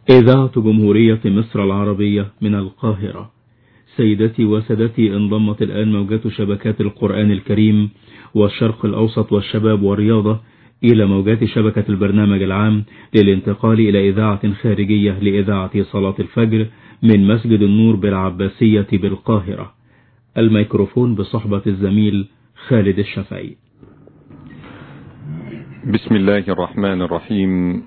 إذاعة جمهورية مصر العربية من القاهرة. سيدتي وسادتي، انضمت الآن موجات شبكات القرآن الكريم والشرق الأوسط والشباب والرياضة إلى موجات شبكة البرنامج العام للانتقال إلى إذاعة خارجية لإذاعة صلاة الفجر من مسجد النور بالعباسية بالقاهرة. الميكروفون بصحبة الزميل خالد الشافعي. بسم الله الرحمن الرحيم.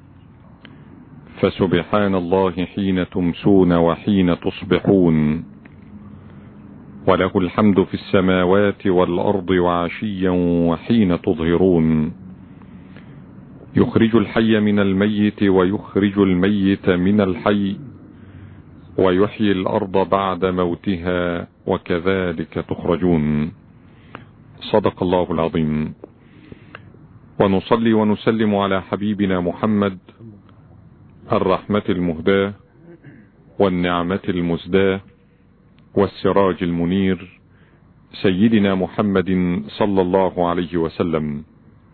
فسبحان الله حين تمسون وحين تصبحون، وله الحمد في السماوات والأرض وعشيا وحين تظهرون. يخرج الحي من الميت ويخرج الميت من الحي، ويحيي الأرض بعد موتها وكذلك تخرجون. صدق الله العظيم. ونصلي ونسلم على حبيبنا محمد الرحمة المهداة والنعمة المزداة والسراج المنير، سيدنا محمد صلى الله عليه وسلم.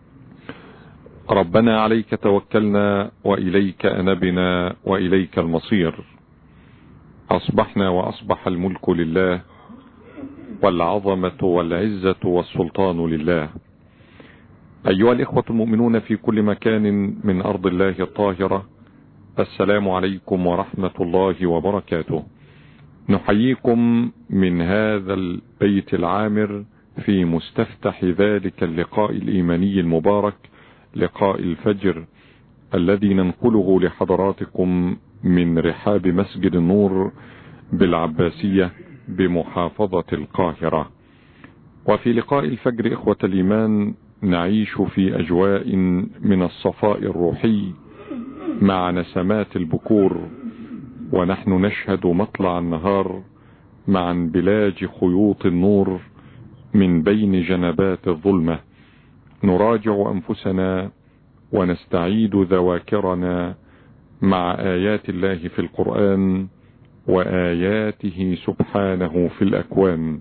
ربنا عليك توكلنا وإليك أنبنا وإليك المصير. أصبحنا وأصبح الملك لله، والعظمة والعزة والسلطان لله. أيها الإخوة المؤمنون في كل مكان من أرض الله الطاهرة، السلام عليكم ورحمة الله وبركاته. نحييكم من هذا البيت العامر في مستفتح ذلك اللقاء الإيماني المبارك، لقاء الفجر، الذي ننقله لحضراتكم من رحاب مسجد النور بالعباسية بمحافظة القاهرة. وفي لقاء الفجر إخوة الإيمان نعيش في أجواء من الصفاء الروحي مع نسمات البكور، ونحن نشهد مطلع النهار مع انبلاج خيوط النور من بين جنبات الظلمة. نراجع أنفسنا ونستعيد ذواكرنا مع آيات الله في القرآن وآياته سبحانه في الأكوان.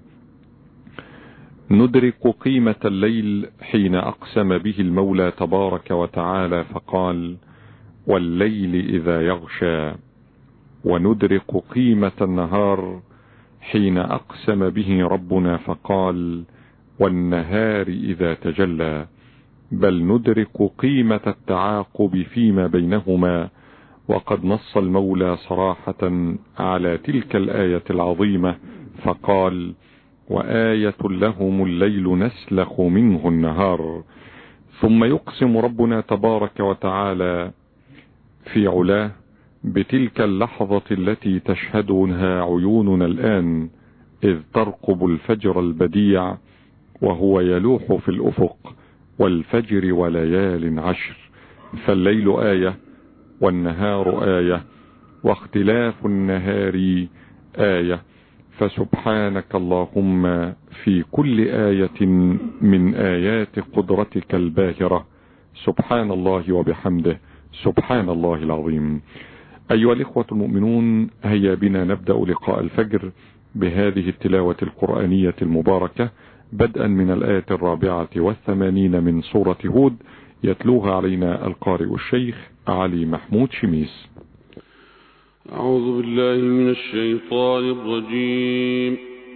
ندرك قيمة الليل حين أقسم به المولى تبارك وتعالى فقال: والليل إذا يغشى. وندرك قيمة النهار حين أقسم به ربنا فقال: والنهار إذا تجلى. بل ندرك قيمة التعاقب فيما بينهما، وقد نص المولى صراحة على تلك الآية العظيمة فقال: وآية لهم الليل نسلخ منه النهار. ثم يقسم ربنا تبارك وتعالى في علاه بتلك اللحظة التي تشهدها عيوننا الآن، إذ ترقب الفجر البديع وهو يلوح في الأفق، والفجر وليال عشر. فالليل آية والنهار آية، واختلاف النهار آية. فسبحانك اللهم في كل آية من آيات قدرتك الباهرة. سبحان الله وبحمده، سبحان الله العظيم. أيها الإخوة المؤمنون، هيا بنا نبدأ لقاء الفجر بهذه التلاوة القرآنية المباركة، بدءا من الآية 84 من سورة هود، يتلوها علينا القارئ الشيخ علي محمود شميس. أعوذ بالله من الشيطان الرجيم.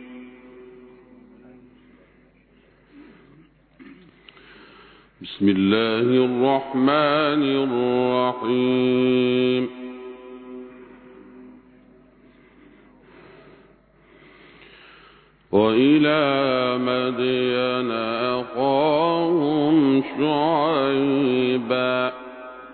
بسم الله الرحمن الرحيم. وإلى مدين أخاهم شعيبا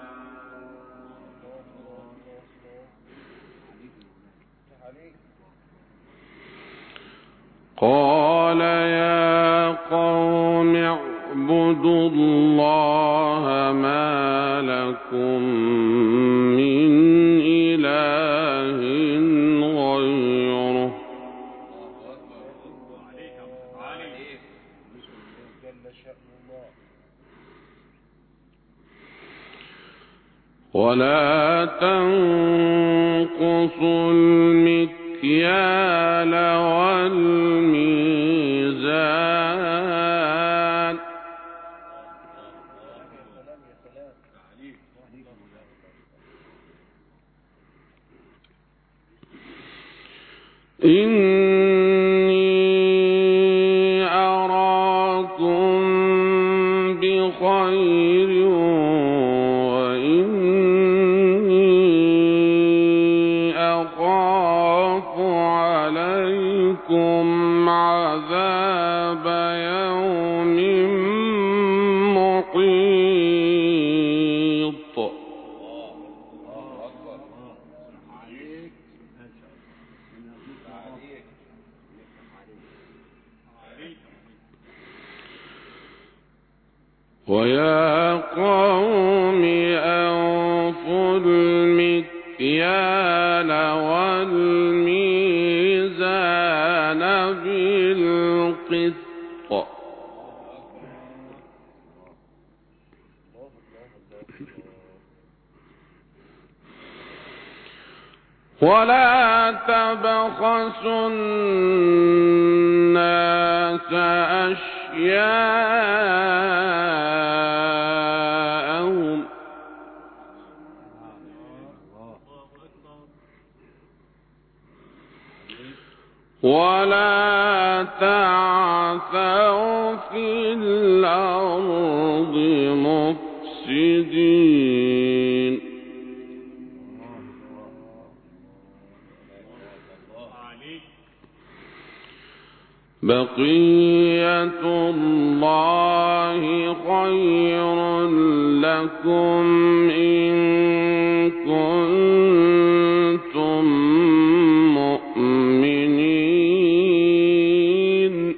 قال يا قوم اعبدوا الله ما لكم من إله غيره ولا تنقصوا المكيال والميزان إني أراكم بخير وإني أخاف عليكم عذاب يوم محيط. ويا قوم أوفوا المكيال والميزان بالقسط ولا تبخسوا الناس أشياءهم ولا تعثوا في الأرض مفسدين. بقية الله خير لكم إن كنتم مؤمنين.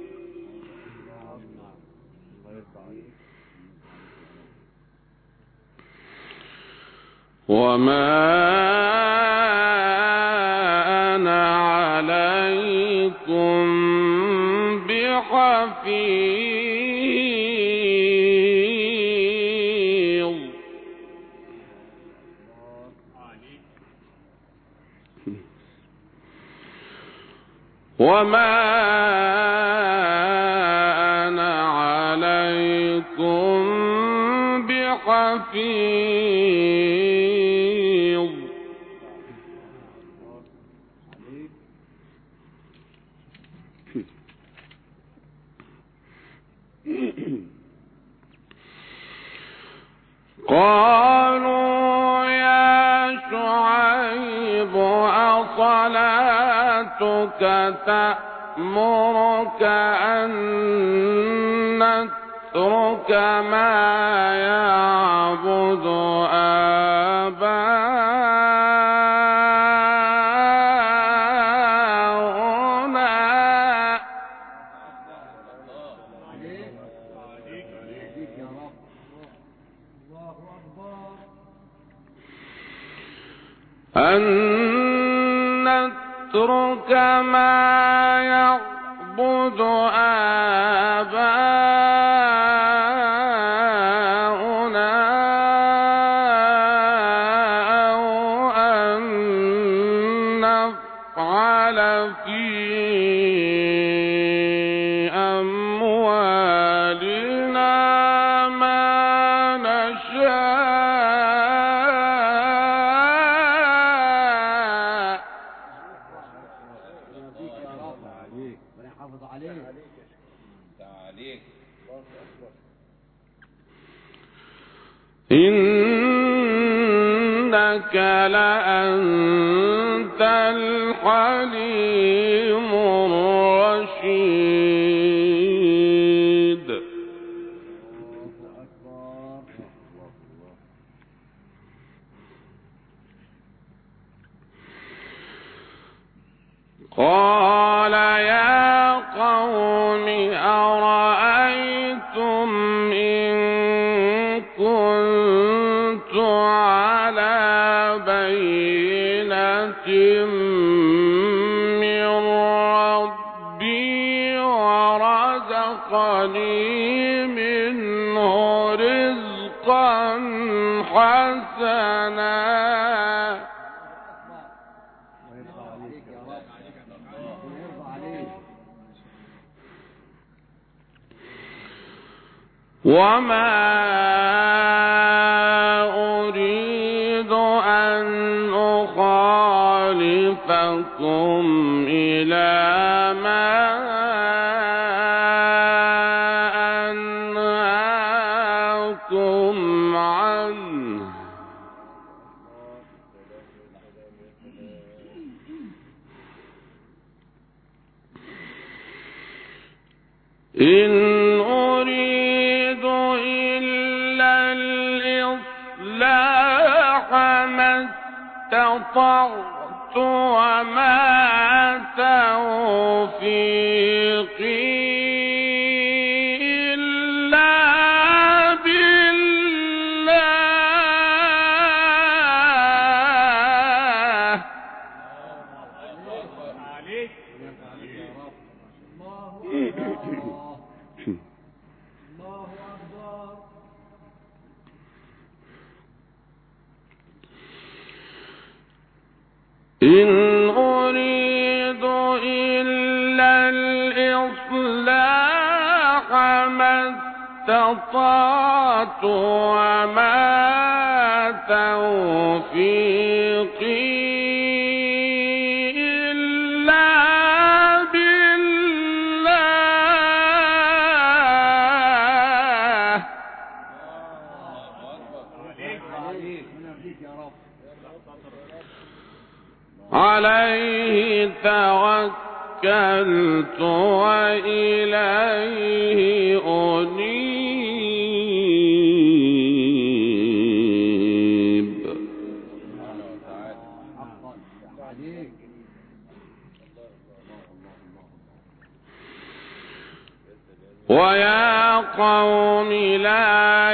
وما أنا عليكم بحفيظ. وما أنا عليكم بحفيظ. قالوا يا شعيب أصلاتك تأمرك أن نترك ما يعبد آباؤنا أن نترك ما يعبد آباؤنا أو أن نفعل في أموالنا ما نشاء. إنك لأنت الحليم الرشيد. قال يا قوم أرأيتم إن كنت على بينة من ربي ورزقني منه رزقا حسنا وما أريد أن أخالفكم إلى ما أنهاكم عنه إن أريد إلا الإصلاح ما استطعت وما توفيقي إلا بالله إن أريد إلا الإصلاح ما استطعت وما توفيقي إلا بالله عليه توكلت وإليه أنيب ويا قوم لا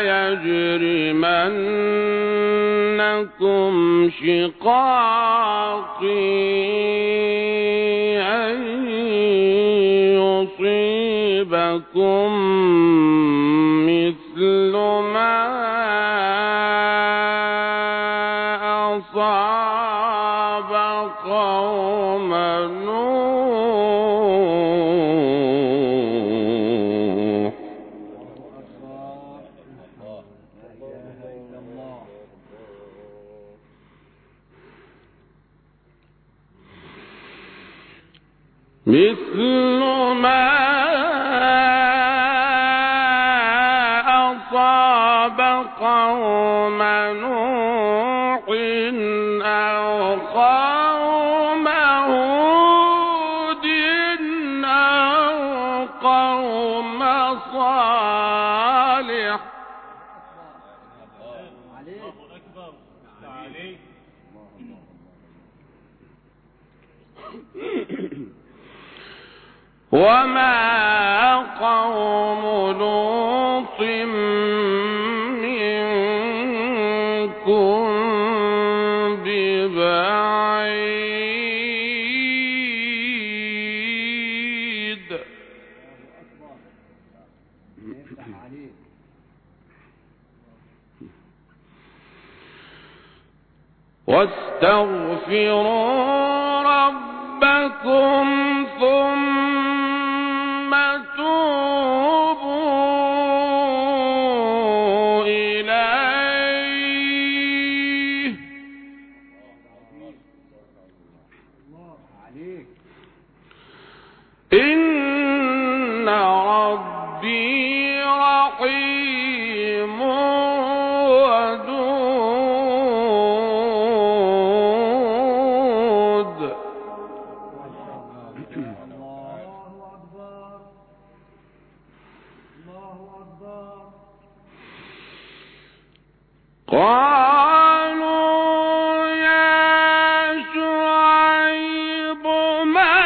يجرمنكم شقاقي أن يصيبكم مثل ما أصاب قوم نوح مثل ما أصاب قوم نوح أو قوم هود أو قوم صالح وما قوم لوط منكم ببعيد واستغفروا ربكم ثم توبوا إليه إن ربي رحيم ودود قالوا يا شعيب ما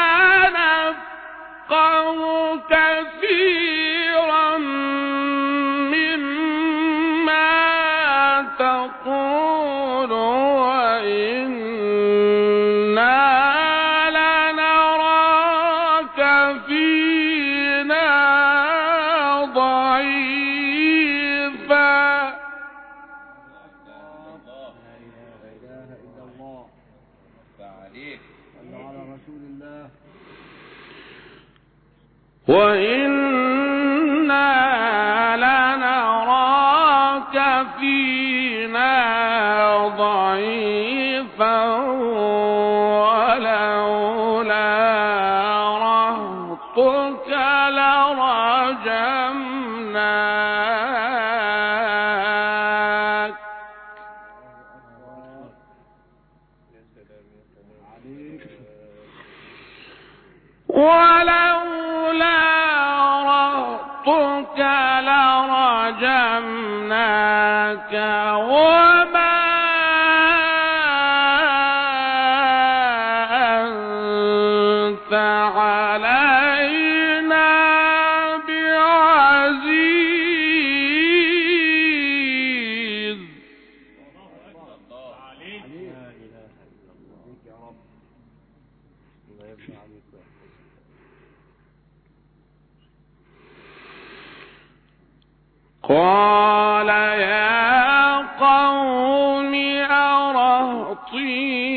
نفقه كثيرا مما تقول وإنا لنراك فينا ضعيفا وإنا لنراك فينا ضعيفا ولولا ولولا رهطك لرجمناك وما أنت علينا بعزيز. قال يا قوم أرهطي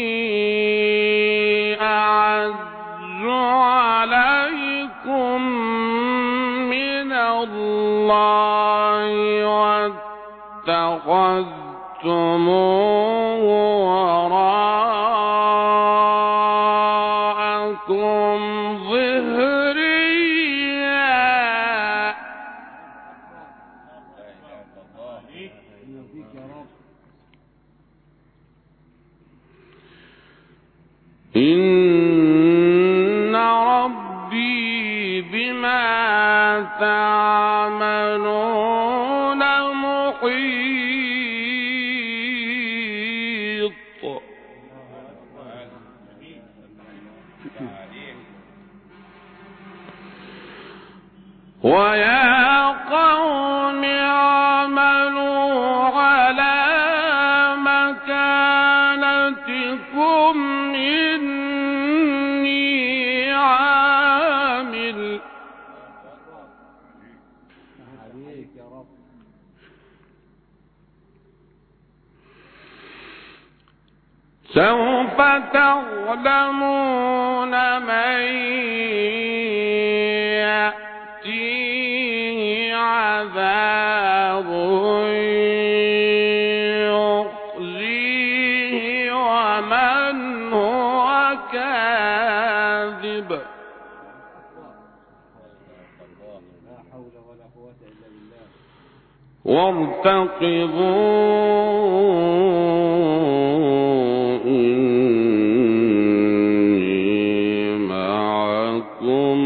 أعز عليكم من الله واتخذتموه وراءكم ظهريا. إن ربي بما تعملون محيط. ويا قوم اعملوا على مكانتكم إني عامل. سوف تعلمون من يأتيه عذاب يخزيه ومن هو كاذب. وارتقبوا إني معكم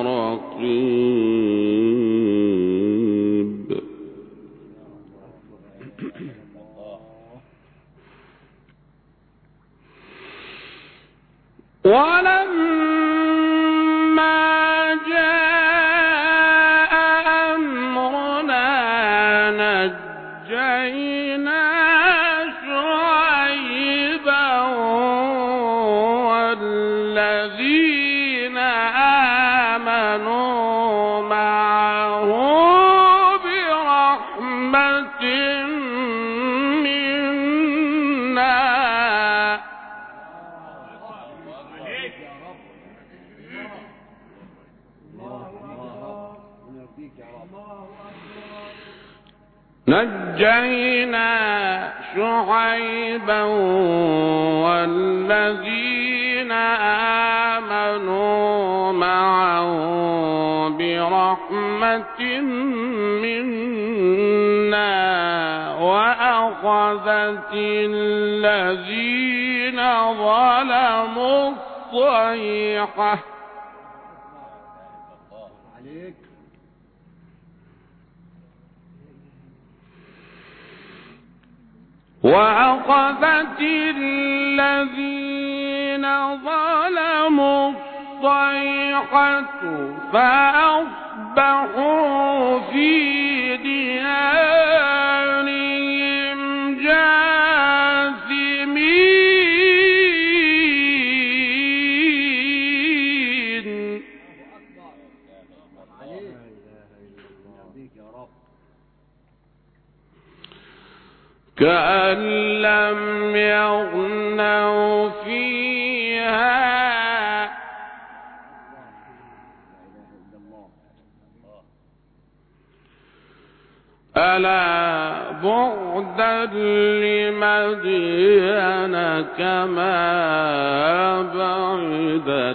رقيب. ولما جاء أمرنا نجينا شعيبا والذين آمنوا معه برحمة منا. نجينا شعيبا والذين آمنوا معه برحمة منا وأخذت الذين ظلموا الصيحة وأخذت الذين ظلموا الصيحة فأصبحوا في ديارهم جاثمين. كأن لم يغنوا فيها ألا بعدا لمدين كما بعدت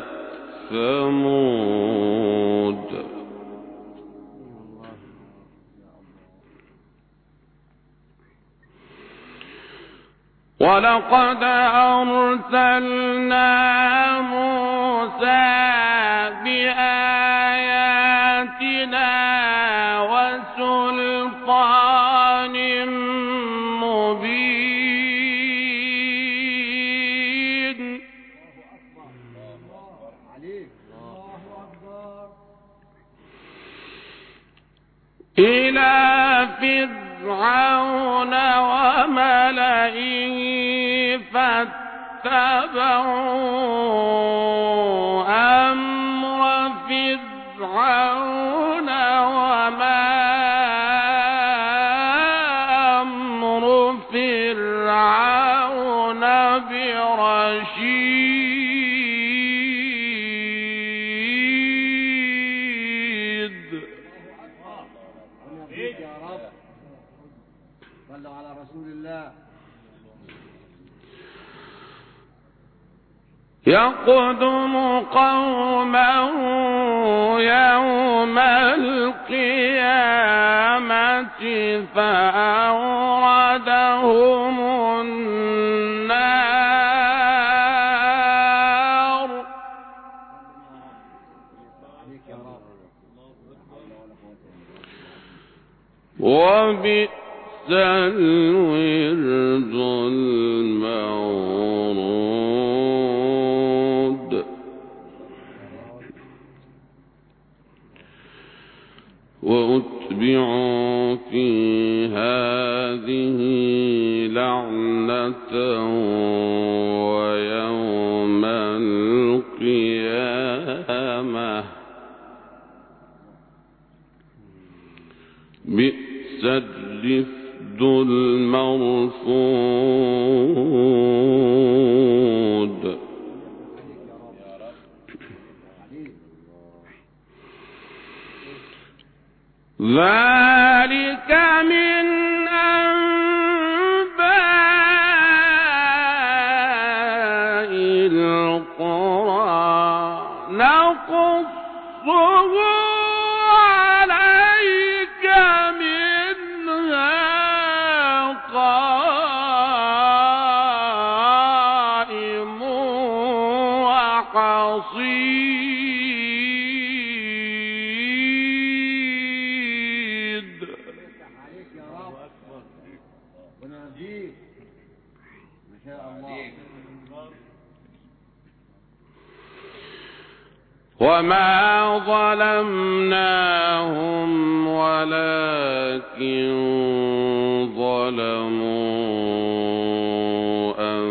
ثمود. ولقد أرسلنا موسى بآياتنا وسلطان مبين إلى فرعون وملئه فاتبعوا أمر فرعون وما أمر فرعون برشيد. يا رب صلوا على رسول الله. يقدم قومه يوم القيامة فأوردهم النار وبئس الورد المورود. وأتبعوا في هذه لعنة ويوم القيامة بئس الرفد المرفود. ذلك من أنباء القرى نقصه عليك منها قائم وحصيد. وما ظلمناهم ولكن ظلموا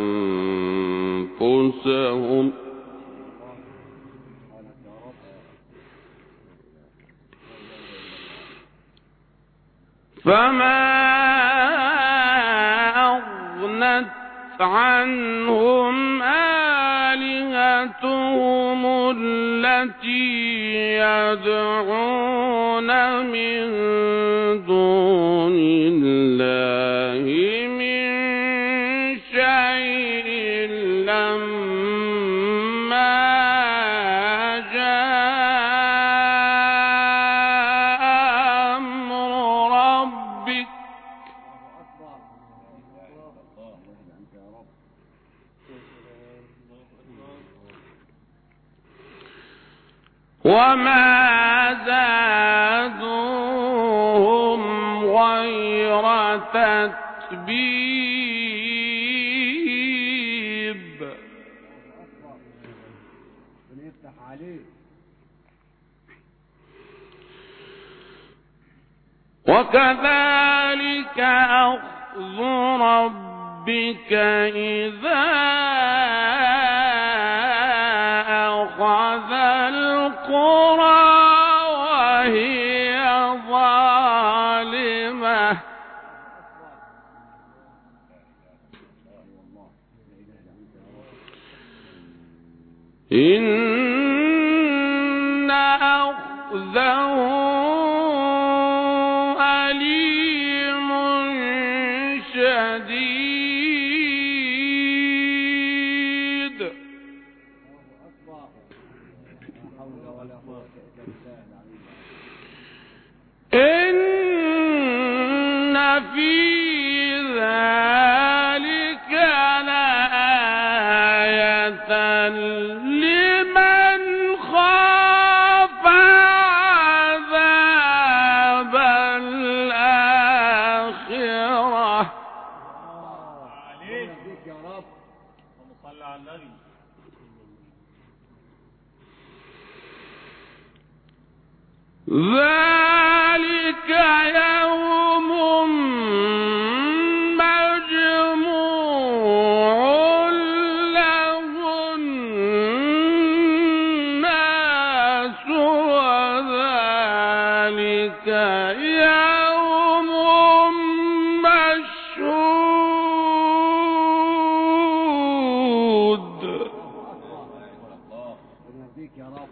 أنفسهم فما أغنت عنهم آلهتهم التي يدعون من دون الله من شيء لما جاء أمر ربك وما زادوهم غير تتبيب. وكذلك أخذ ربك إذا أخذ القرى وهي ظالمة إن أخذه أليم شديد. إن في ذلك لآية لمن خاف يا رب. صل على النبي. ذلك يوم مجموع له الناس وذلك يوم مشهود. يرضيك يا رب.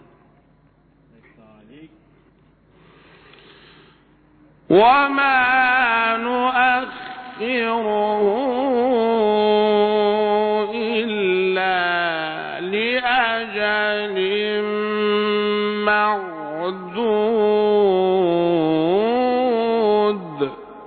وما نؤخره إلا لأجل معدود.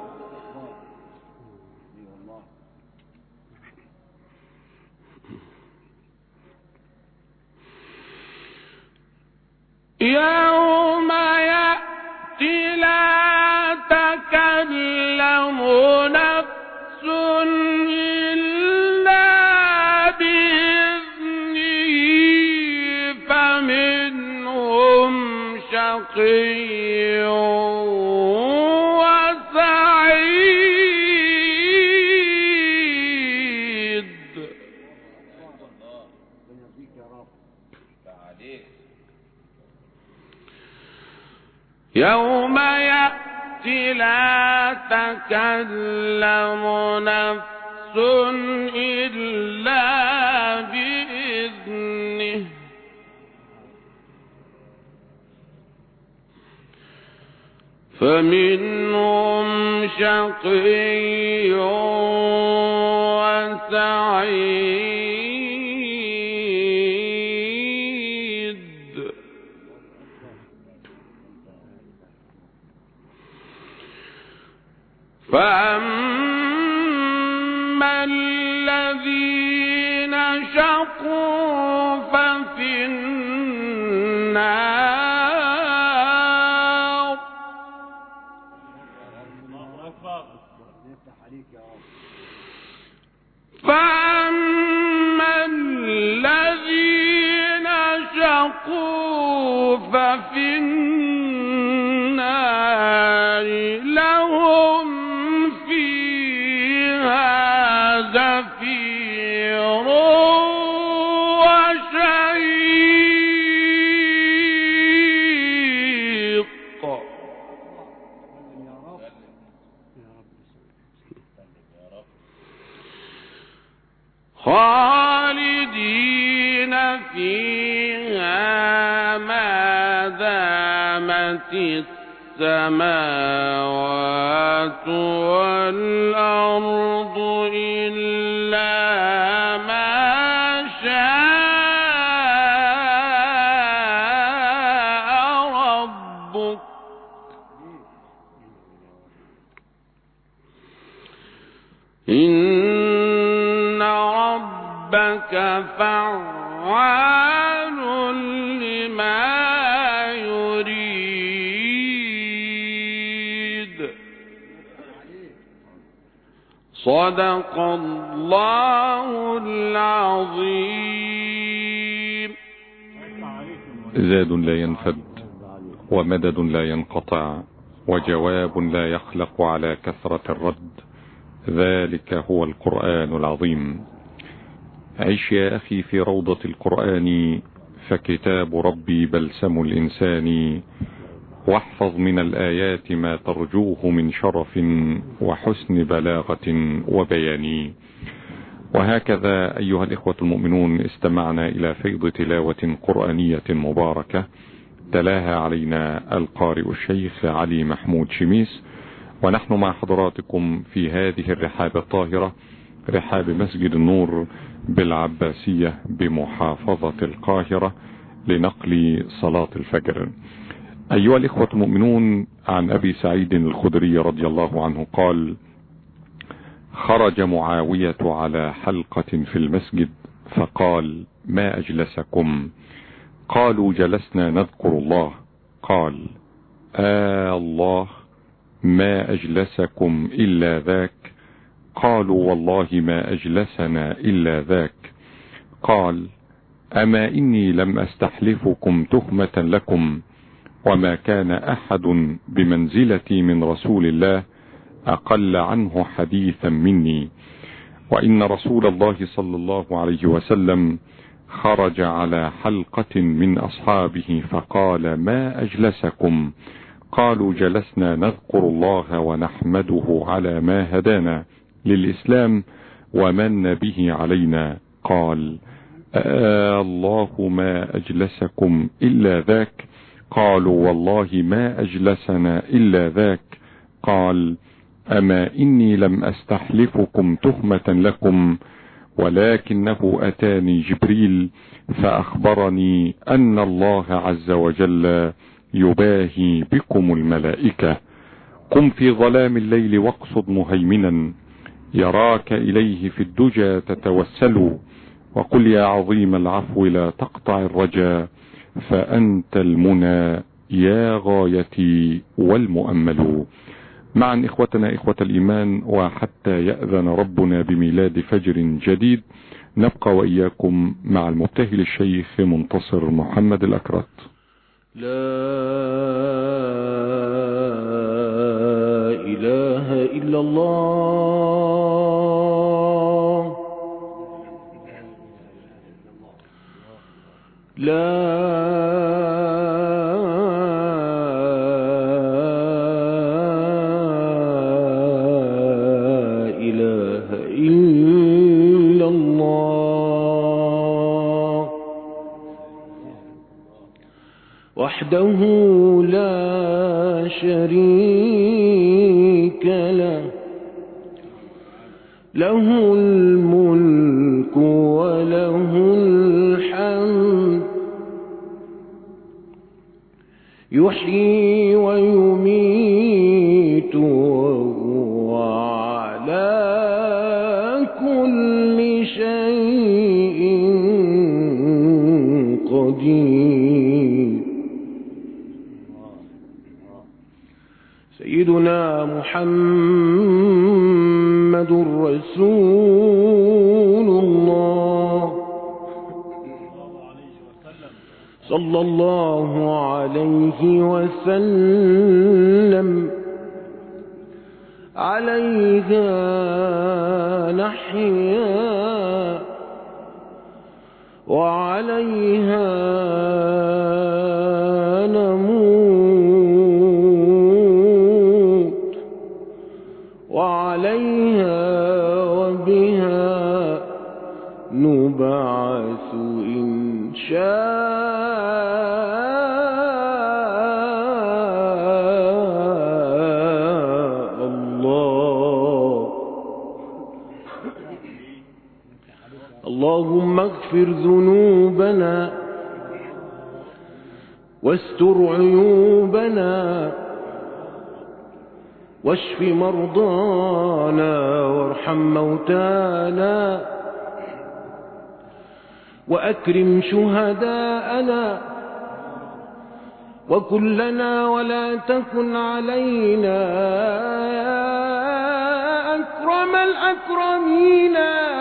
يوم يأتي لا تكلم نفس إلا بإذنه فمنهم شقي وسعيد. يرضيك يا رب. يوم يأتي لا تكلم نفس إلا بإذنه فمنهم شقي وسعيد. فأما الذين شقوا ففي النار. يفتح عليك يا رب. فأما الذين شقوا ففي النار لهم فيها زفير وشهيق. خالدين فيها ما دامت السماوات والأرض إلا ما شاء ربك. إن ربك فعال لما يريد. صدق الله العظيم. زاد لا ينفد ومدد لا ينقطع وجواب لا يخلق على كثرة الرد. ذلك هو القرآن العظيم. عش يا أخي في روضة القرآن فكتاب ربي بلسم الإنسان. واحفظ من الآيات ما ترجوه من شرف وحسن بلاغة وبيان. وهكذا أيها الإخوة المؤمنون استمعنا إلى فيض تلاوة قرآنية مباركة تلاها علينا القارئ الشيخ علي محمود شميس، ونحن مع حضراتكم في هذه الرحاب الطاهرة، رحاب مسجد النور بالعباسية بمحافظة القاهرة، لنقل صلاة الفجر. أيها الإخوة المؤمنون، عن أبي سعيد الخدري رضي الله عنه قال: خرج معاوية على حلقة في المسجد فقال: ما أجلسكم؟ قالوا: جلسنا نذكر الله. قال: الله ما أجلسكم إلا ذاك. قالوا والله ما أجلسنا إلا ذاك. قال أما إني لم أستحلفكم تهمة لكم، وما كان أحد بمنزلتي من رسول الله أقل عنه حديثا مني. وإن رسول الله صلى الله عليه وسلم خرج على حلقة من أصحابه فقال ما أجلسكم؟ قالوا جلسنا نذكر الله ونحمده على ما هدانا للإسلام ومن به علينا. قال الله ما أجلسكم إلا ذاك؟ قالوا والله ما أجلسنا إلا ذاك. قال أما إني لم أستحلفكم تهمة لكم، ولكنه أتاني جبريل فأخبرني أن الله عز وجل يباهي بكم الملائكة. قم في ظلام الليل واقصد مهيمنا يراك إليه في الدجى تتوسل، وقل يا عظيم العفو لا تقطع الرجا، فأنت المنى يا غايتي والمؤمل. معا إخوتنا إخوة الإيمان، وحتى يأذن ربنا بميلاد فجر جديد نبقى وإياكم مع المبتهل الشيخ منتصر محمد الأكرت. لا إله إلا الله، لا إله إلا الله، وحده لا شريك له، له الملك وله الحمد، يحيي ويميت وهو على كل شيء قدير. سيدنا محمد رسول الله صلى الله عليه وسلم، عليها نحيا وعليها نموت، وعليها وبها نبعث إن شاء الله. اللهم اغفر ذنوبنا واستر عيوبنا واشف مرضانا وارحم موتانا وأكرم شهداءنا وكن لنا ولا تكن علينا يا أكرم الأكرمين.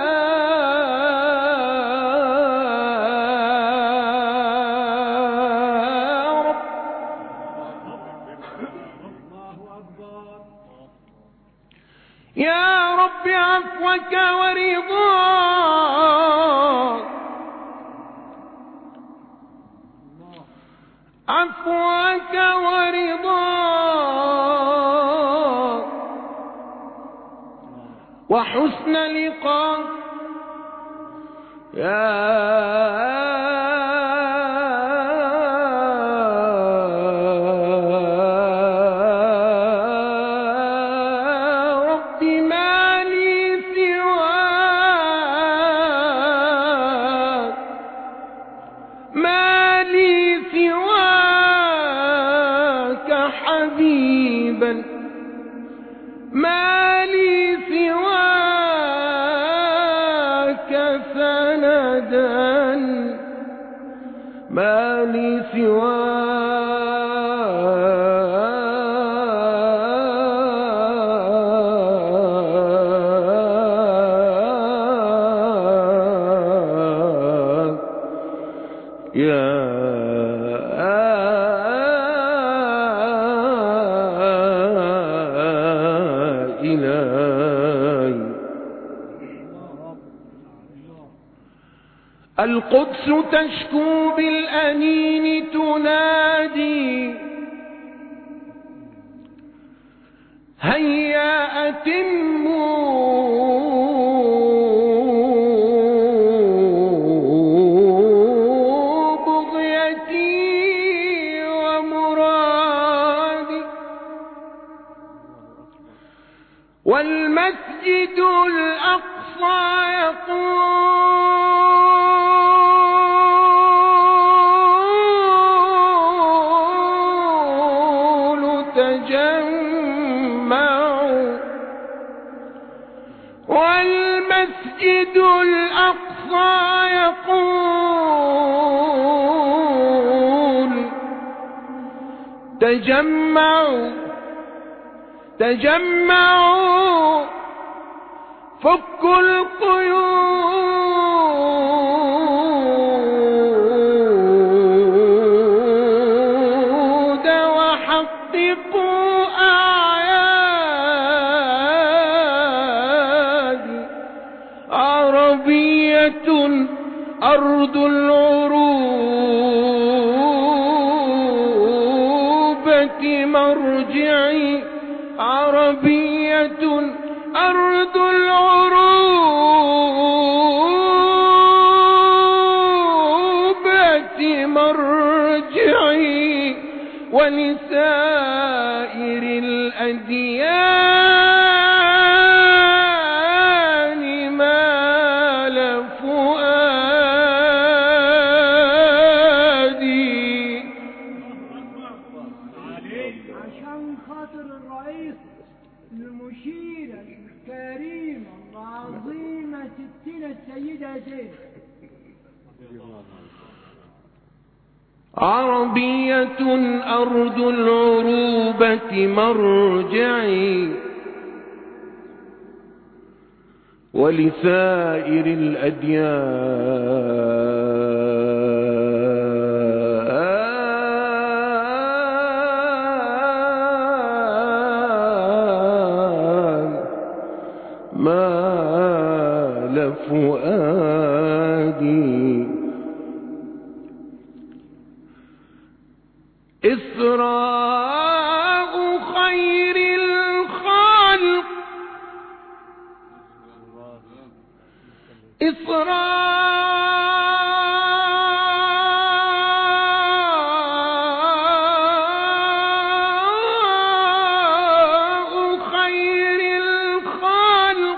يا رب عفوك ورضاك، عفوك ورضاك وحسن لقاك، يا ما لي سواك سندا، ما لي يا إلهي. القدس تشكو بالأنين تنادي هيا أتموا بغيتي ومرادي. والمسجد الأقصى يقول تجمعوا. والمسجد الأقصى يقول تجمعوا تجمعوا فكوا القيود وحققوا أعيادي. عربية أرض العروبة مرجعي. عربية أرض العروبة مرجعي. ولسائر الأديان مال فؤادي. عشان خاطر الرئيس المشير الكريم العظيمة ستنا السيدة زينب. عربية أرض العروبة مرجعي. ولسائر الأديان مال فؤادي. إسراء خير الخلق إسراء خير الخلق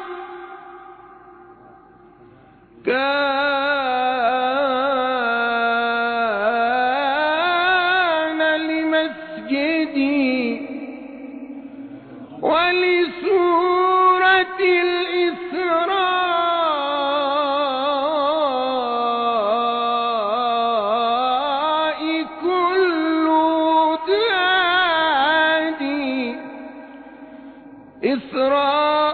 كان لمسجدي ولسورة الإسراء كل دادي. إسراء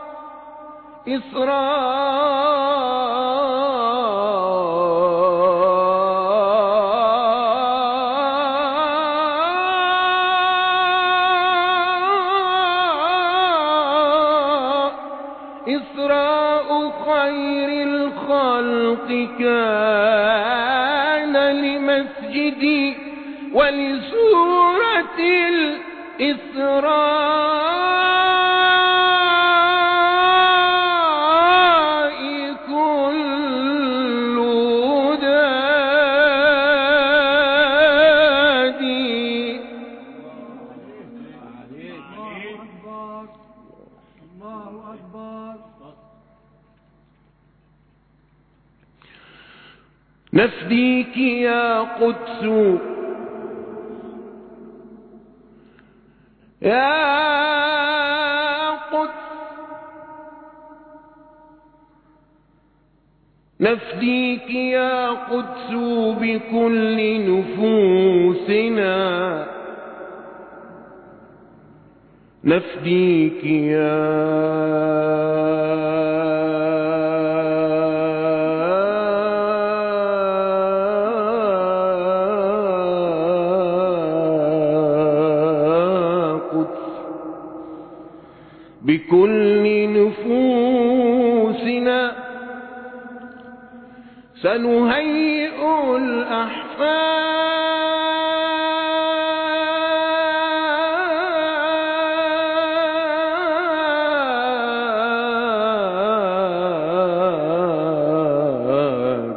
إسراء خير الخلق كان لمسجدي ولسورة الإسراء كل دادي. الله أكبر. نفديك يا قدس يا قدس. نفديك يا قدس بكل نفوسنا. نفديك يا بكل نفوسنا سنهيئ الأحفاد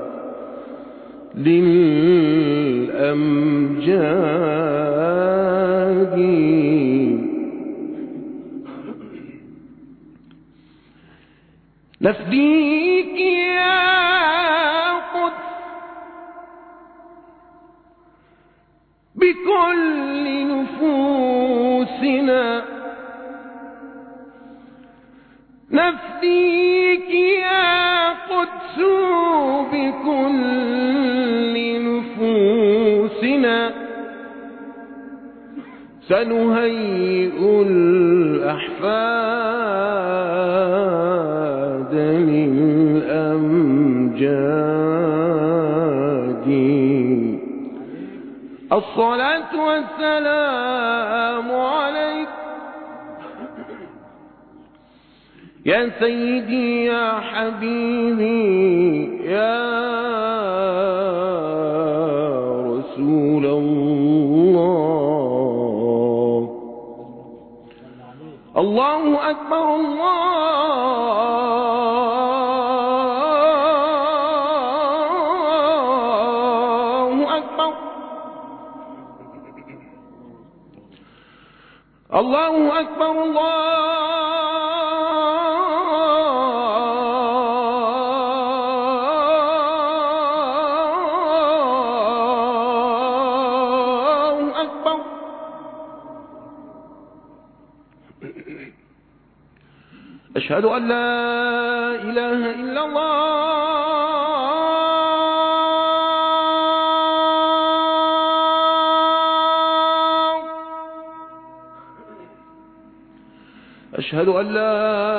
للأمجاد نفديك يا قدس بكل نفوسنا نفديك يا قدس بكل نفوسنا سنهيئ الأحفاد للأمجاد الصلاة والسلام عليك يا سيدي يا حبيبي يا رسول الله. الله أكبر الله أكبر الله أكبر الله أكبر. أشهد أن لا إله إلا الله أشهد أن لا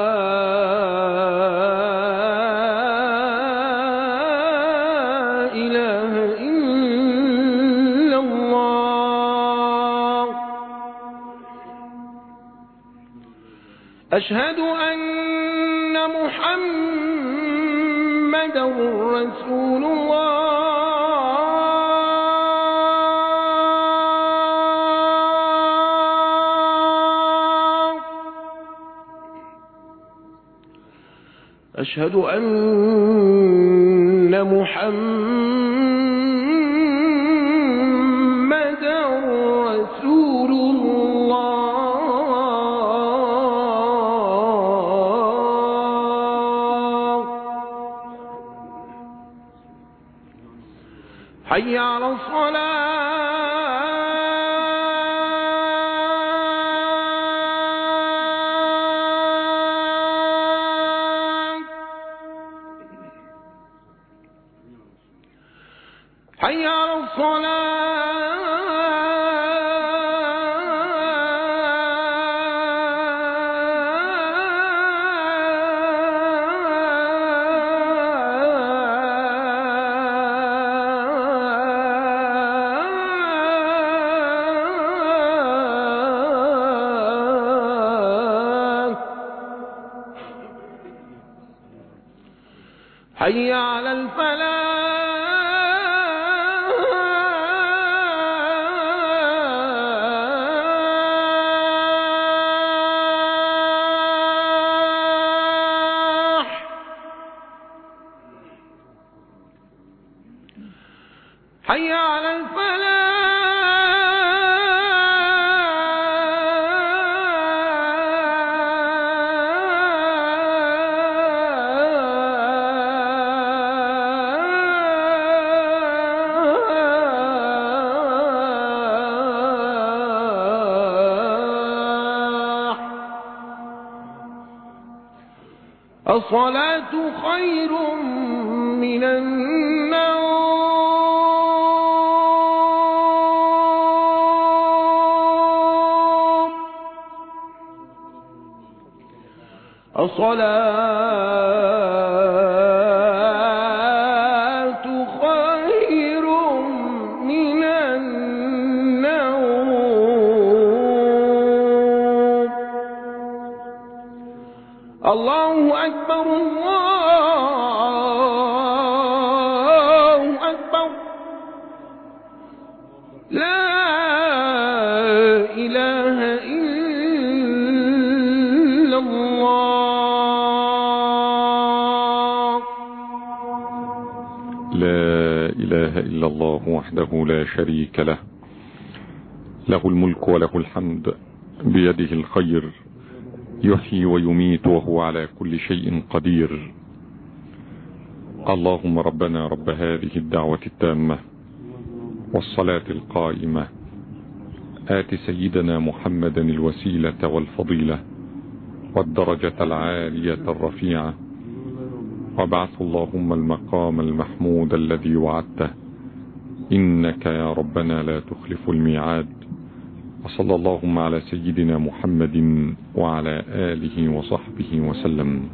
إله إلا الله أشهد أن محمدا رسول الله أشهد أن محمدا رسول الله. حي على حي على الصلاة حي على الفلاح حي على الفلاح. الصلاة خير من النوم الصلاة خير من النوم الله أكبر الله أكبر لا إله إلا الله. لا إله إلا الله وحده لا شريك له، له الملك وله الحمد، بيده الخير، يحيي ويميت وهو على كل شيء قدير. اللهم ربنا رب هذه الدعوة التامة والصلاة القائمة، آت سيدنا محمدا الوسيلة والفضيلة والدرجة العالية الرفيعة، وابعث اللهم المقام المحمود الذي وعدته، إنك يا ربنا لا تخلف الميعاد. وصلى اللهم على سيدنا محمد وعلى آله وصحبه وسلم.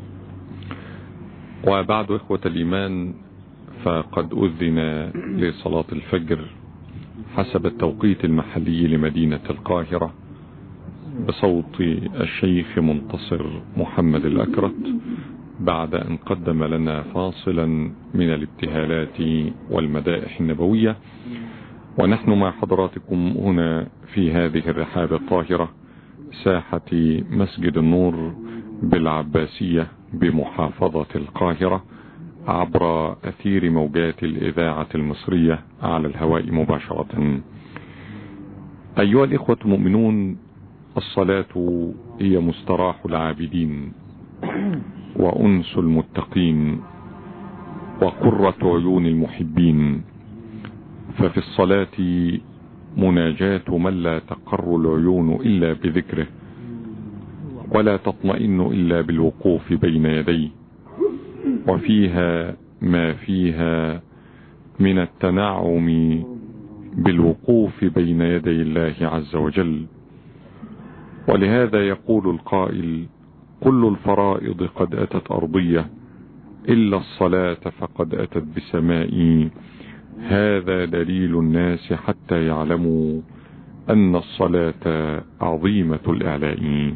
وبعد إخوة الإيمان، فقد أذن لصلاة الفجر حسب التوقيت المحلي لمدينة القاهرة بصوت الشيخ منتصر محمد الأكرت، بعد أن قدم لنا فاصلا من الابتهالات والمدائح النبوية. ونحن مع حضراتكم هنا في هذه الرحاب الطاهرة، ساحة مسجد النور بالعباسية بمحافظة القاهرة، عبر أثير موجات الإذاعة المصرية على الهواء مباشرة. أيها الإخوة المؤمنون، الصلاة هي مستراح العابدين وأنس المتقين وقرة عيون المحبين، ففي الصلاة مناجاة من لا تقر العيون إلا بذكره، ولا تطمئن إلا بالوقوف بين يديه، وفيها ما فيها من التنعم بالوقوف بين يدي الله عز وجل. ولهذا يقول القائل: كل الفرائض قد أتت أرضية إلا الصلاة فقد أتت بسمائي. هذا دليل الناس حتى يعلموا أن الصلاة عظيمة الإعلاء.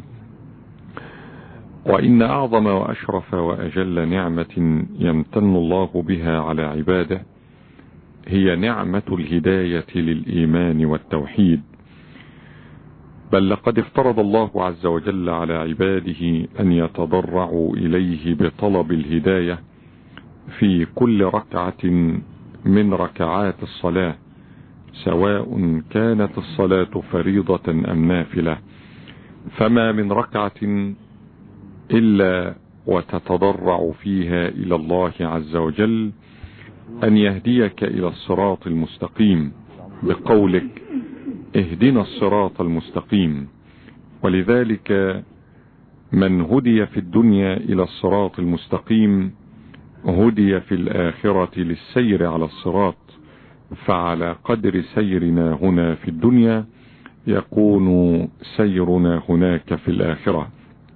وإن أعظم وأشرف وأجل نعمة يمتن الله بها على عباده هي نعمة الهداية للإيمان والتوحيد. بل لقد افترض الله عز وجل على عباده أن يتضرعوا إليه بطلب الهداية في كل ركعة من ركعات الصلاة، سواء كانت الصلاة فريضة أم نافلة. فما من ركعة إلا وتتضرع فيها إلى الله عز وجل أن يهديك إلى الصراط المستقيم بقولك: اهدنا الصراط المستقيم. ولذلك من هدي في الدنيا إلى الصراط المستقيم هدي في الآخرة للسير على الصراط، فعلى قدر سيرنا هنا في الدنيا يكون سيرنا هناك في الآخرة.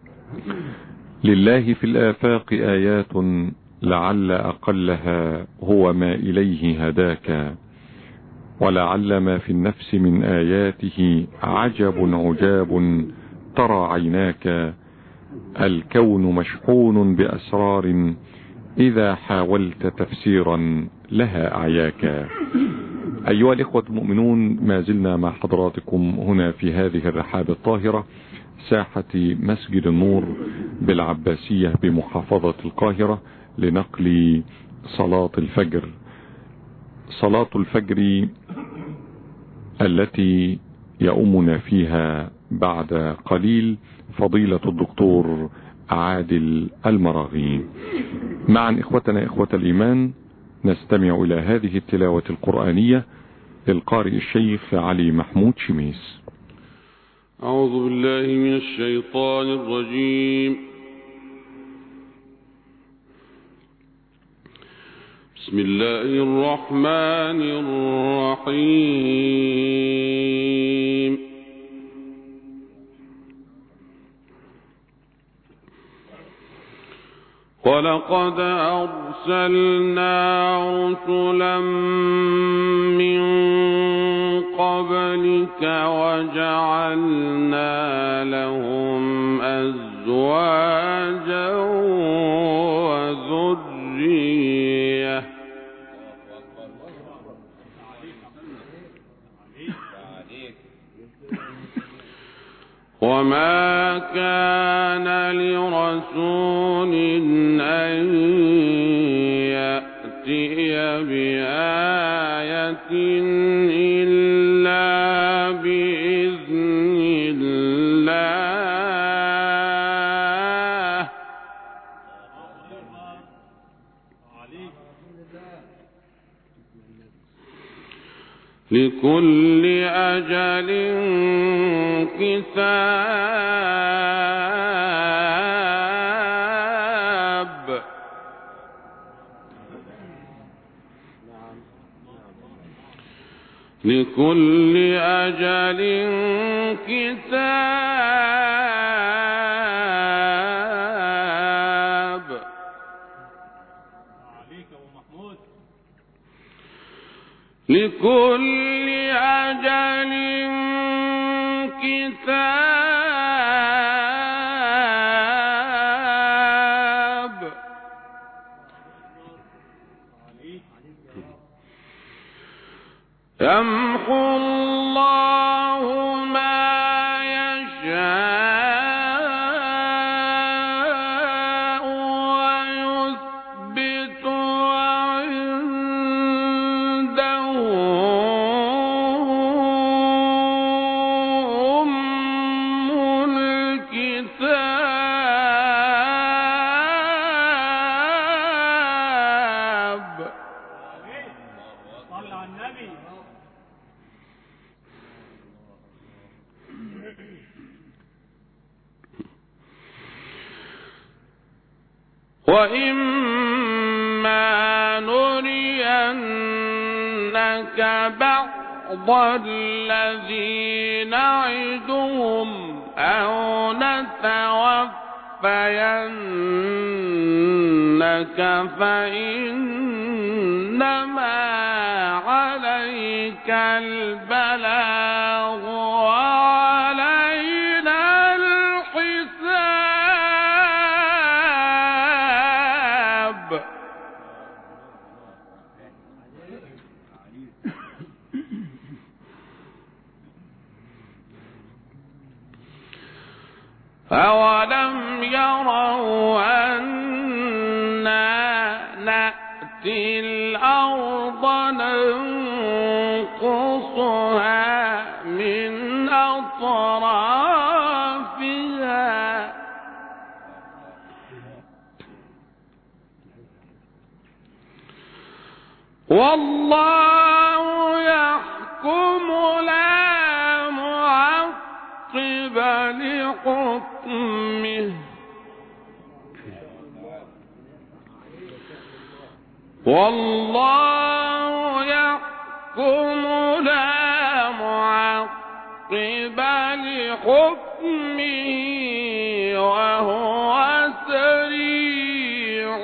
لله في الآفاق آيات لعل أقلها هو ما إليه هداك، ولعل ما في النفس من آياته عجب عجاب ترى عيناك. الكون مشحون بأسرار إذا حاولت تفسيرا لها أعياك. أيها الإخوة المؤمنون، ما زلنا مع حضراتكم هنا في هذه الرحاب الطاهرة، ساحة مسجد النور بالعباسية بمحافظة القاهرة، لنقل صلاة الفجر. صلاة الفجر التي يؤمنا فيها بعد قليل فضيلة الدكتور عادل المراغي. معا إخوتنا إخوة الإيمان، نستمع إلى هذه التلاوة القرآنية للقارئ الشيخ علي محمود شميس. أعوذ بالله من الشيطان الرجيم. بسم الله الرحمن الرحيم. ولقد أرسلنا رسلا من قبلك وجعلنا لهم أزواجا وما كان لرسول أن يأتي بآية إلا بإذن الله لكل أجل كتاب لكل أجل كتاب لكل أجل كتاب يمحو الله ما يشاء ويثبت وعنده أم الكتاب صل على النبي. وإما نرينك بعض الذي نعدهم أو نتوفينك فإنما عليك البلاغ وعلينا الحساب أولم يروا أنا نأتي الأرض ننقصها من أطرافها والله يحكم لا معقب لحكمه والله يحكم لا معقب لحكمه وهو سريع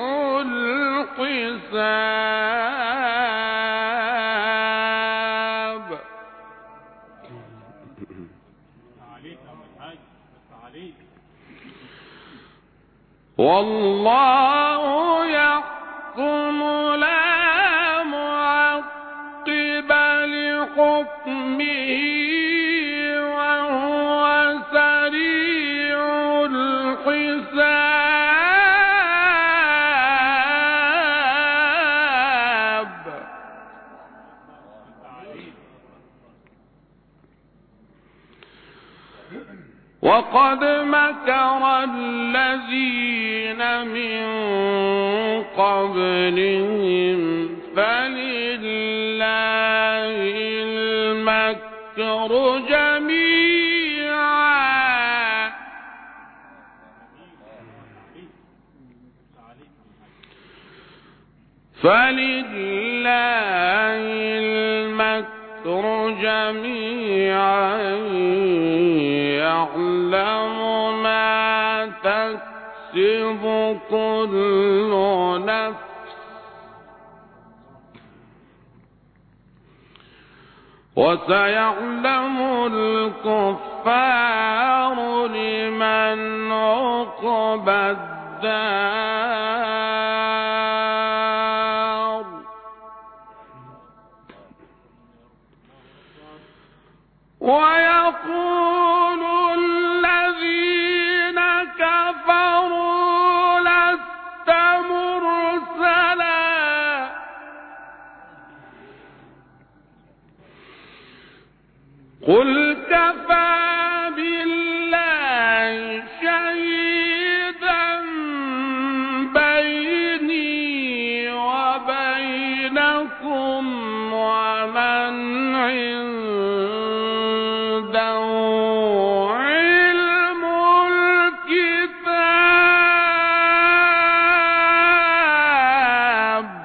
الحساب والله يحكم لا معقب لحكمه وهو سريع الحساب وقد مكر الذين من قبلهم فلله المكر جميعا فلله المكر جميعا يعلم ما تكسب كل نفس وسيعلم الكفار لمن عقبى الدار ويقول الذين قل كفى بالله شهيدا بيني وبينكم ومن عنده علم الكتاب.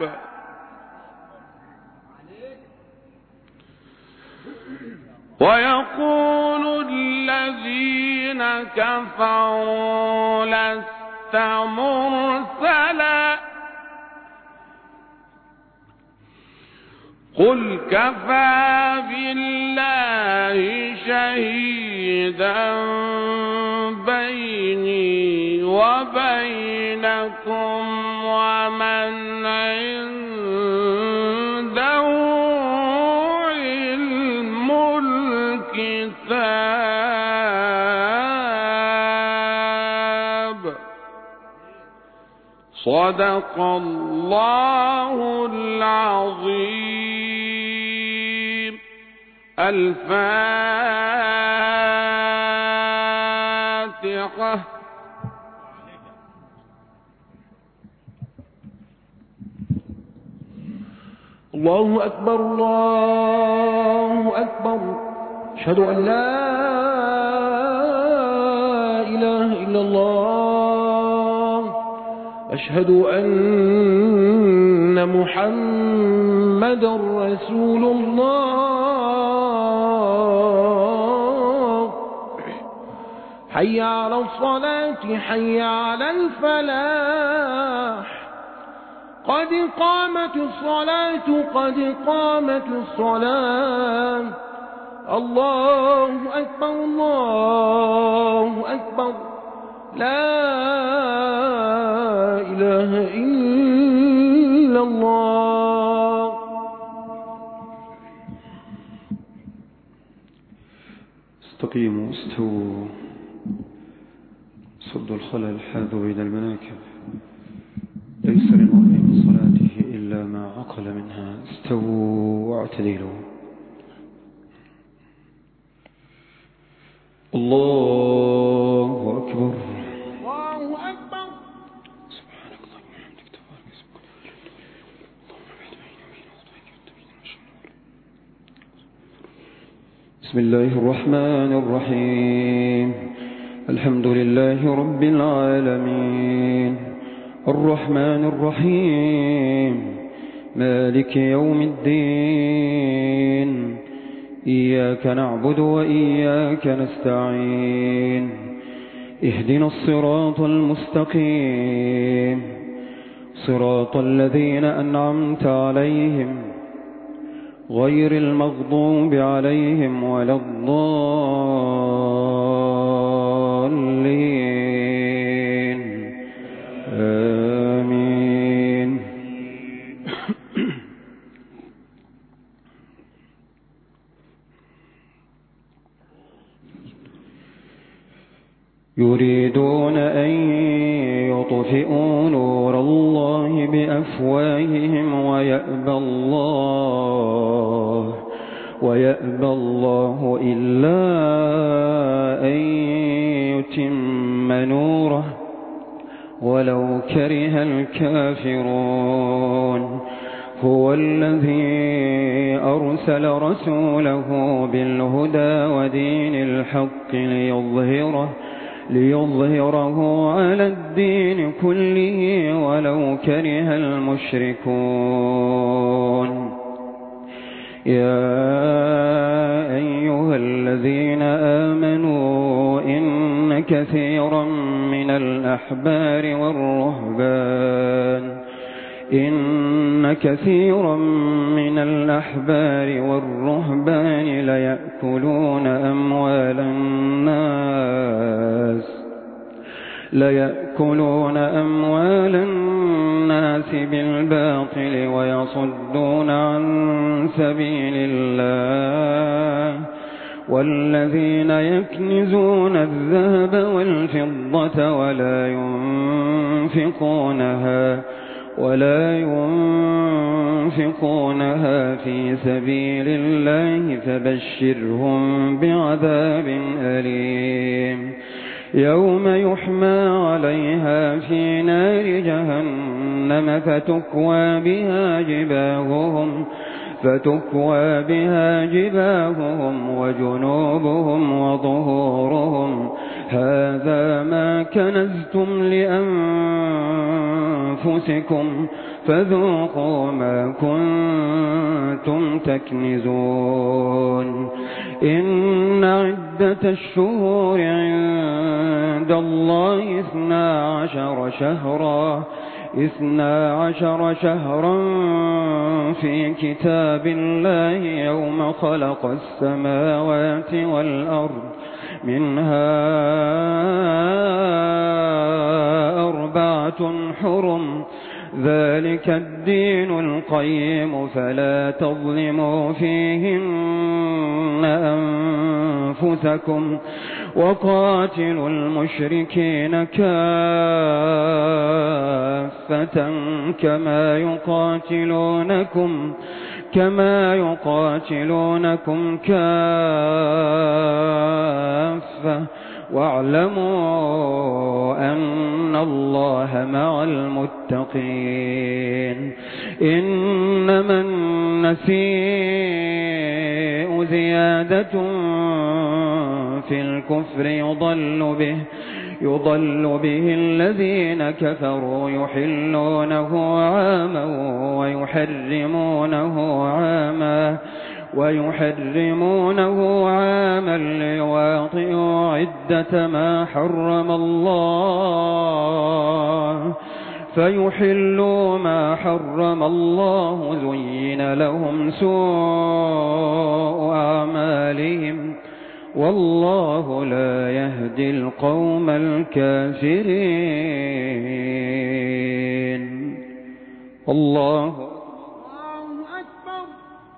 ويقول الذين كفروا لست مرسلا قل كفى بالله شهيدا بيني وبينكم ومن عنده علم الكتاب. صدق الله العظيم. الفاتحة. الله أكبر الله أكبر. أشهد أن لا إله إلا الله. أشهد أن محمد رسول الله. حي على الصلاة حي على الفلاح. قد قامت الصلاة قد قامت الصلاة. الله أكبر الله أكبر. لا إله إلا الله. استقيموا استووا صدوا الخلل حاذوا إلى المناكب. ليس للمرء من صلاته إلا ما عقل منها. استووا واعتدلوا. الله أكبر الله أكبر. سبحانك اللهم وبحمدك تبارك اسمك اللهم بيد بسم الله الرحمن الرحيم. الحمد لله رب العالمين الرحمن الرحيم مالك يوم الدين. إياك نعبد وإياك نستعين. اهدنا الصراط المستقيم صراط الذين أنعمت عليهم غير المغضوب عليهم ولا الضالين. آمين. يريدون أن يطفئوا نور الله بأفواههم ويأبى الله إلا أن يتم نوره ولو كره الكافرون. هو الذي أرسل رسوله بالهدى ودين الحق ليظهره على الدين كله ولو كره المشركون. يا أيها الذين آمنوا إن كثيرا من الأحبار والرهبان ليأكلون أموال الناس بالباطل ويصدون عن سبيل الله. والذين يكنزون الذهب والفضة ولا ينفقونها في سبيل الله فبشرهم بعذاب أليم يوم يحمى عليها في نار جهنم فتكوى بها جباههم وجنوبهم وظهورهم هذا ما كنزتم لأنفسكم فذوقوا ما كنتم تكنزون إن عدة الشهور عند الله 12 شهرا في كتاب الله يوم خلق السماوات والأرض منها 4 حرم ذلك الدين القيم فلا تظلموا فيهن أنفسكم وقاتلوا المشركين كافة كما يقاتلونكم كافة واعلموا أن الله مع المتقين إنما النسيء زيادة في الكفر يضل به الذين كفروا يحلونه عاما ويحرمونه عاما ليواطئوا عدة ما حرم الله فيحلوا ما حرم الله زين لهم سوء أعمالهم والله لا يهدي القوم الكافرين الله أكبر.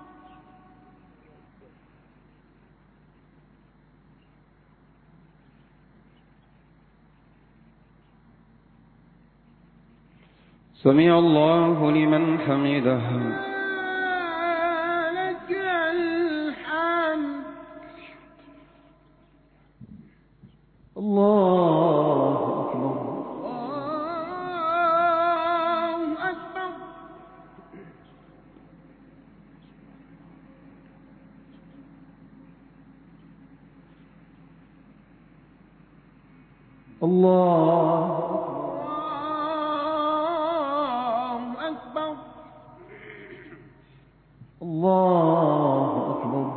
سمع الله لمن حمده لك الحمد. الله أكبر. الله أكبر. الله أكبر.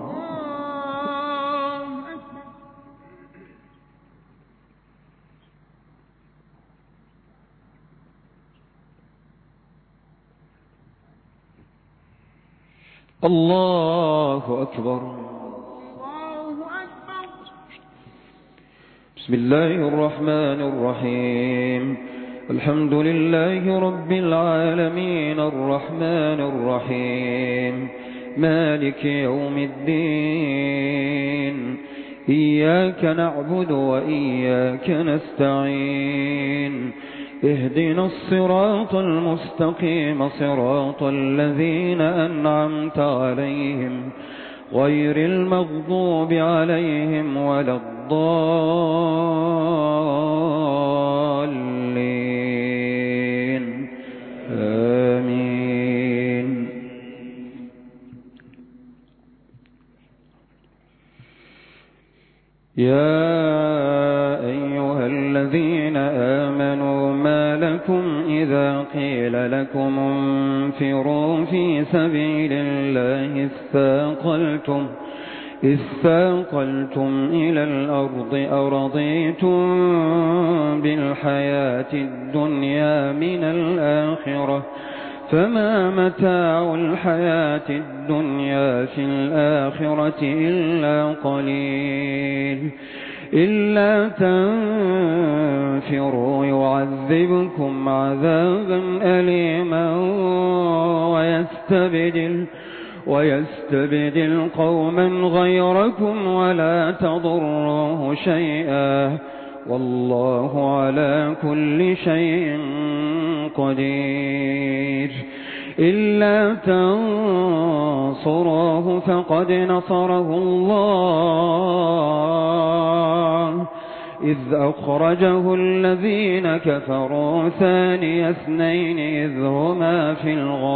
الله أكبر. بسم الله الرحمن الرحيم الحمد لله رب العالمين الرحمن الرحيم مالك يوم الدين إياك نعبد وإياك نستعين اهدنا الصراط المستقيم صراط الذين أنعمت عليهم غير المغضوب عليهم ولا الضالين آمين. يا أيها الذين آمنوا ما لكم إذا قيل لكم انفروا في سبيل الله اثاقلتم إلى الأرض أرضيتم بالحياة الدنيا من الآخرة فما متاع الحياة الدنيا في الآخرة إلا قليل إلا تنفروا يعذبكم عذابا أليما ويستبدل قوما غيركم ولا تضروه شيئا والله على كل شيء قدير. إلا تنصروه فقد نصره الله إذ أخرجه الذين كفروا ثاني اثنين إذ هما في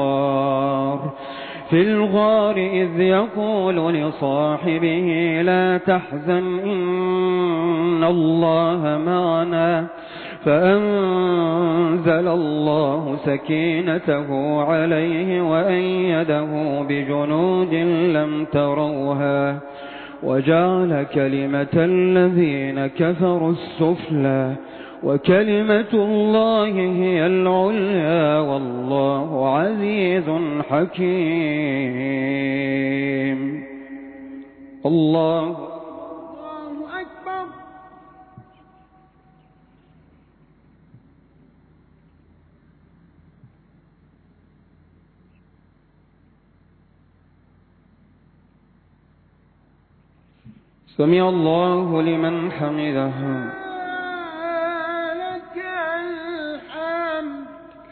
الغار إذ يقول لصاحبه لا تحزن إن الله معنا فأنزل الله سكينته عليه وأيده بجنود لم تروها وجعل كلمة الذين كفروا السفلى وكلمة الله هي العليا والله عزيز حكيم. الله أكبر. سمع الله لمن حمده. لك الحمد.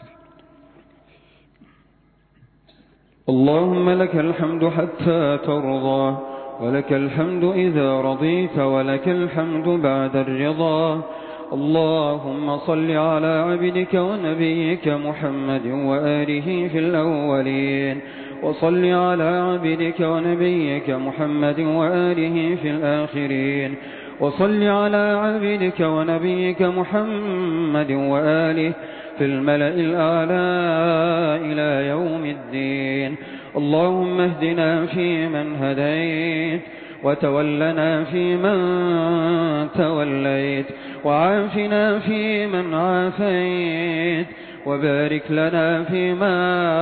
اللهم لك الحمد حتى ترضى ولك الحمد إذا رضيت ولك الحمد بعد الرضا. اللهم صل على عبدك ونبيك محمد وآله في الأولين وصل على عبدك ونبيك محمد وآله في الآخرين وصل على عبدك ونبيك محمد وآله في الملأ الأعلى إلى يوم الدين. اللهم اهدنا فيمن هديت وتولنا فيمن توليت وعافنا فيمن عافيت وبارك لنا فيما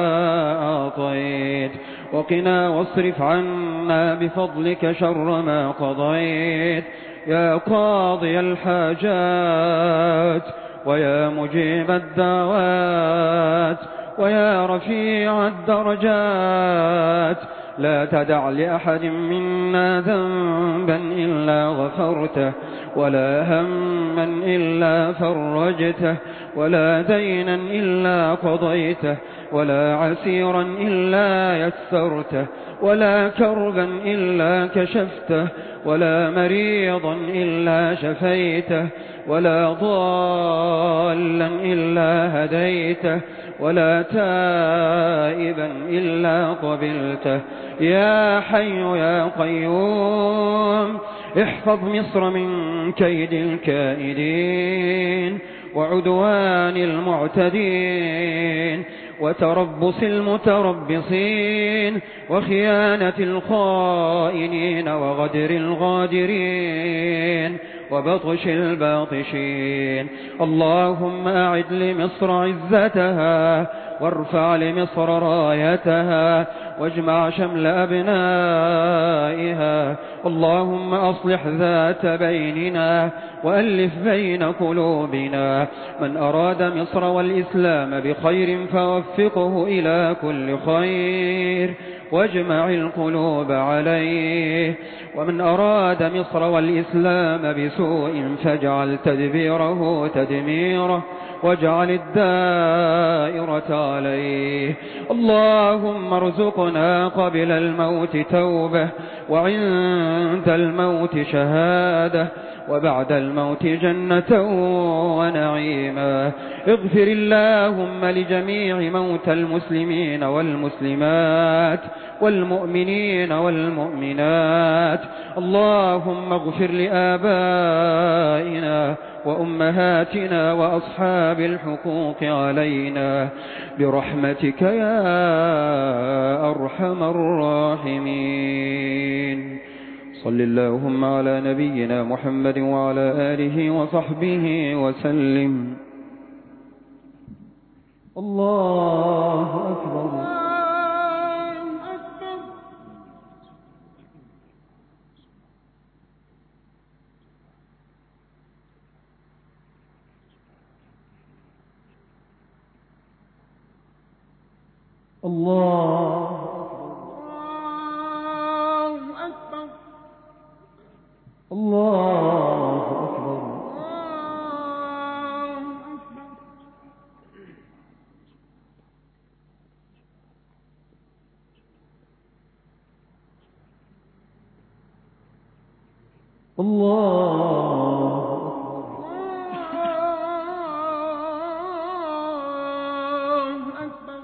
أعطيت وقنا واصرف عنا بفضلك شر ما قضيت يا قاضي الحاجات ويا مجيب الدعوات ويا رفيع الدرجات. لا تدع لأحد منا ذنبا إلا غفرته ولا هما إلا فرجته ولا دينا إلا قضيته ولا عسيرا إلا يسرته ولا كربا إلا كشفته ولا مريضا إلا شفيته ولا ضالا إلا هديته ولا تائبا إلا قبلته. يا حي يا قيوم احفظ مصر من كيد الكائدين وعدوان المعتدين وتربص المتربصين وخيانة الخائنين وغدر الغادرين وبطش الباطشين. اللهم أعد لمصر عزتها وارفع لمصر رايتها واجمع شمل أبنائها. اللهم أصلح ذات بيننا وألف بين قلوبنا. من أراد مصر والإسلام بخير فوفقه إلى كل خير واجمع القلوب عليه. ومن أراد مصر والإسلام بسوء فاجعل تدبيره تدميره واجعل الدائرة عليه. اللهم ارزقنا قبل الموت توبة وعند الموت شهادة وبعد الموت جنة ونعيما. اغفر اللهم لجميع موتى المسلمين والمسلمات والمؤمنين والمؤمنات. اللهم اغفر لآبائنا وأمهاتنا وأصحاب الحقوق علينا برحمتك يا أرحم الراحمين. صل اللهم على نبينا محمد وعلى آله وصحبه وسلم. الله أكبر. الله أكبر. الله أكبر. أكبر.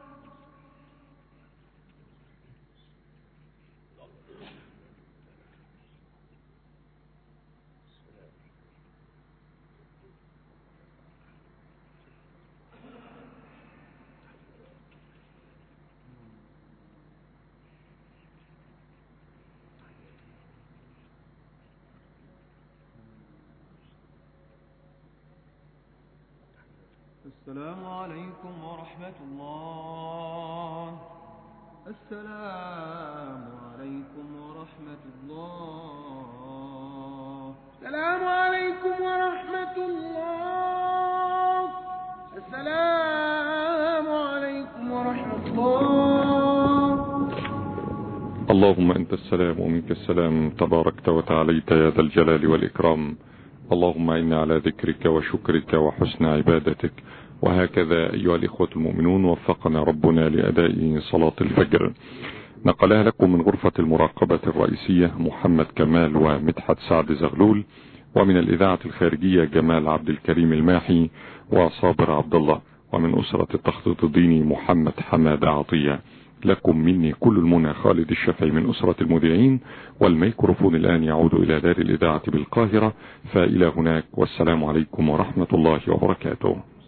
السلام عليكم ورحمة الله. السلام عليكم ورحمة الله. السلام عليكم ورحمة الله. السلام عليكم ورحمة الله. اللهم أنت السلام ومنك السلام، تباركت وتعاليت يا ذا الجلال والإكرام. اللهم إنا على ذكرك وشكرك وحسن عبادتك. وهكذا أيها الإخوة المؤمنون وفقنا ربنا لأداء صلاة الفجر. نقلها لكم من غرفة المراقبة الرئيسية محمد كمال ومدحت سعد زغلول، ومن الإذاعة الخارجية جمال عبد الكريم الماحي وصابر عبد الله، ومن أسرة التخطيط الديني محمد حماد عطية. لكم مني كل المنى خالد الشافعي من أسرة المذيعين، والميكروفون الآن يعود إلى دار الإذاعة بالقاهرة، فإلى هناك والسلام عليكم ورحمة الله وبركاته.